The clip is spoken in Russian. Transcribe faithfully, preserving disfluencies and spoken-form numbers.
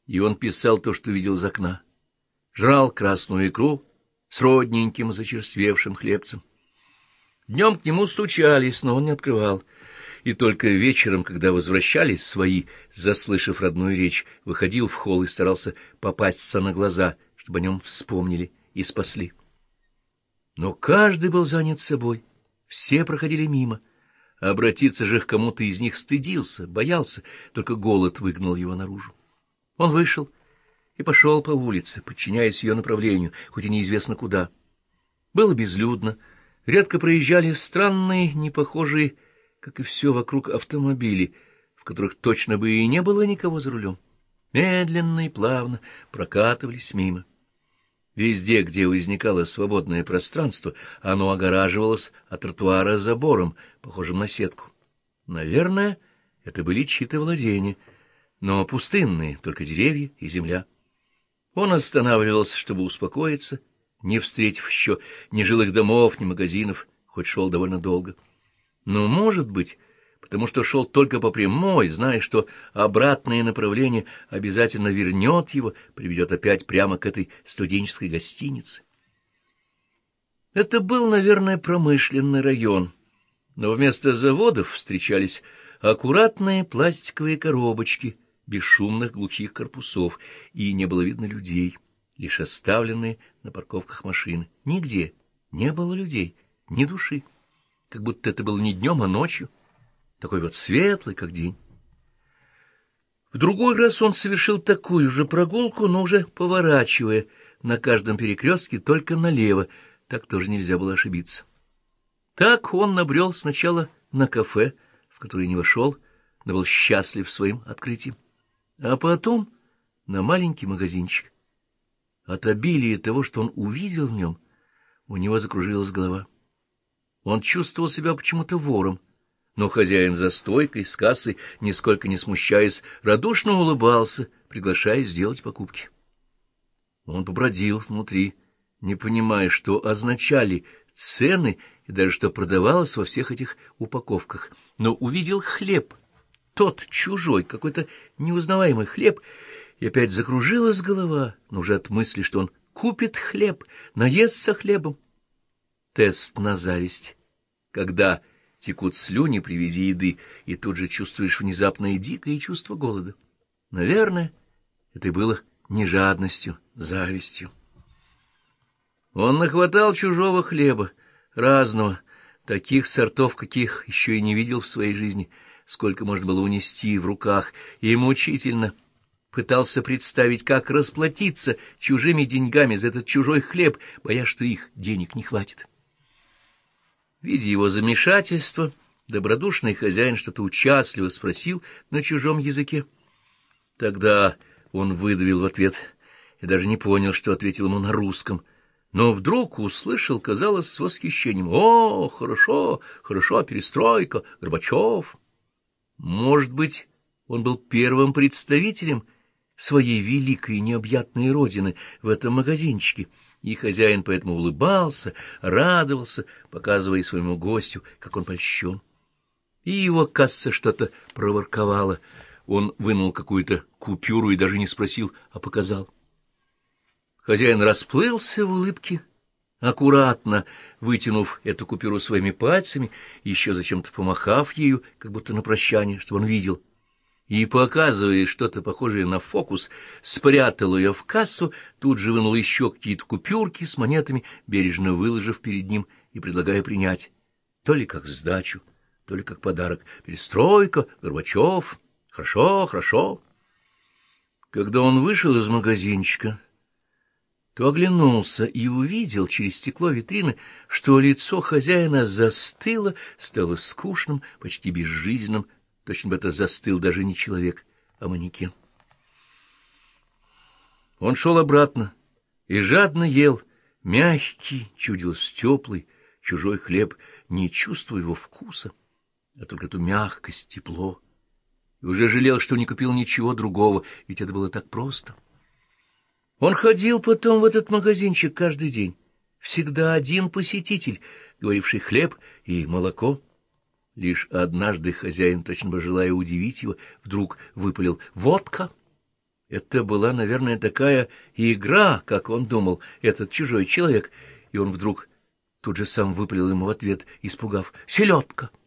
И он писал то, что видел из окна. Жрал красную икру с родненьким зачерствевшим хлебцем. Днем к нему стучались, но он не открывал. И только вечером, когда возвращались свои, заслышав родную речь, выходил в холл и старался попасться на глаза, чтобы о нем вспомнили и спасли. Но каждый был занят собой, все проходили мимо. Обратиться же к кому-то из них стыдился, боялся, только голод выгнал его наружу. Он вышел и пошел по улице, подчиняясь ее направлению, хоть и неизвестно куда. Было безлюдно, редко проезжали странные, непохожие, как и все вокруг, автомобили, в которых точно бы и не было никого за рулем. Медленно и плавно прокатывались мимо. Везде, где возникало свободное пространство, оно огораживалось от тротуара забором, похожим на сетку. Наверное, это были чьи-то владения, но пустынные, только деревья и земля. Он останавливался, чтобы успокоиться, не встретив еще ни жилых домов, ни магазинов, хоть шел довольно долго. Но, может быть, потому что шел только по прямой, зная, что обратное направление обязательно вернет его, приведет опять прямо к этой студенческой гостинице. Это был, наверное, промышленный район, но вместо заводов встречались аккуратные пластиковые коробочки без шумных глухих корпусов, и не было видно людей, лишь оставленные на парковках машины. Нигде не было людей, ни души, как будто это было не днем, а ночью, такой вот светлый, как день. В другой раз он совершил такую же прогулку, но уже поворачивая на каждом перекрестке только налево, так тоже нельзя было ошибиться. Так он набрел сначала на кафе, в которое не вошел, но был счастлив своим открытием, а потом на маленький магазинчик. От обилия того, что он увидел в нем, у него закружилась голова. Он чувствовал себя почему-то вором, но хозяин за стойкой с кассой, нисколько не смущаясь, радушно улыбался, приглашая сделать покупки. Он побродил внутри, не понимая, что означали цены и даже что продавалось во всех этих упаковках, но увидел хлеб, тот чужой, какой-то неузнаваемый хлеб, и опять закружилась голова, но уже от мысли, что он купит хлеб, наестся хлебом. Тест на зависть, когда текут слюни при виде еды, и тут же чувствуешь внезапное дикое чувство голода. Наверное, это и было не жадностью, завистью. Он нахватал чужого хлеба, разного, таких сортов, каких еще и не видел в своей жизни, сколько можно было унести в руках, и мучительно пытался представить, как расплатиться чужими деньгами за этот чужой хлеб, боясь, что их денег не хватит. Видя его замешательство, добродушный хозяин что-то участливо спросил на чужом языке. Тогда он выдавил в ответ и даже не понял, что ответил ему на русском, но вдруг услышал, казалось, с восхищением: «О, хорошо, хорошо, перестройка, Горбачев!» Может быть, он был первым представителем своей великой и необъятной родины в этом магазинчике, и хозяин поэтому улыбался, радовался, показывая своему гостю, как он польщен. И его касса что-то проворковала. Он вынул какую-то купюру и даже не спросил, а показал. Хозяин расплылся в улыбке, аккуратно вытянув эту купюру своими пальцами, еще зачем-то помахав ею, как будто на прощание, чтобы он видел, и, показывая что-то похожее на фокус, спрятал ее в кассу, тут же вынул еще какие-то купюрки с монетами, бережно выложив перед ним и предлагая принять, то ли как сдачу, то ли как подарок. «Перестройка, Горбачев, хорошо, хорошо». Когда он вышел из магазинчика, то оглянулся и увидел через стекло витрины, что лицо хозяина застыло, стало скучным, почти безжизненным. Точно бы это застыл даже не человек, а манекен. Он шел обратно и жадно ел мягкий, чудилось теплый, чужой хлеб, не чувствуя его вкуса, а только эту мягкость, тепло. И уже жалел, что не купил ничего другого, ведь это было так просто. Он ходил потом в этот магазинчик каждый день. Всегда один посетитель, говоривший хлеб и молоко. Лишь однажды хозяин, точно бы желая удивить его, вдруг выпалил: «Водка!» Это была, наверное, такая игра, как он думал, этот чужой человек, и он вдруг тут же сам выпалил ему в ответ, испугав: «Селедка!»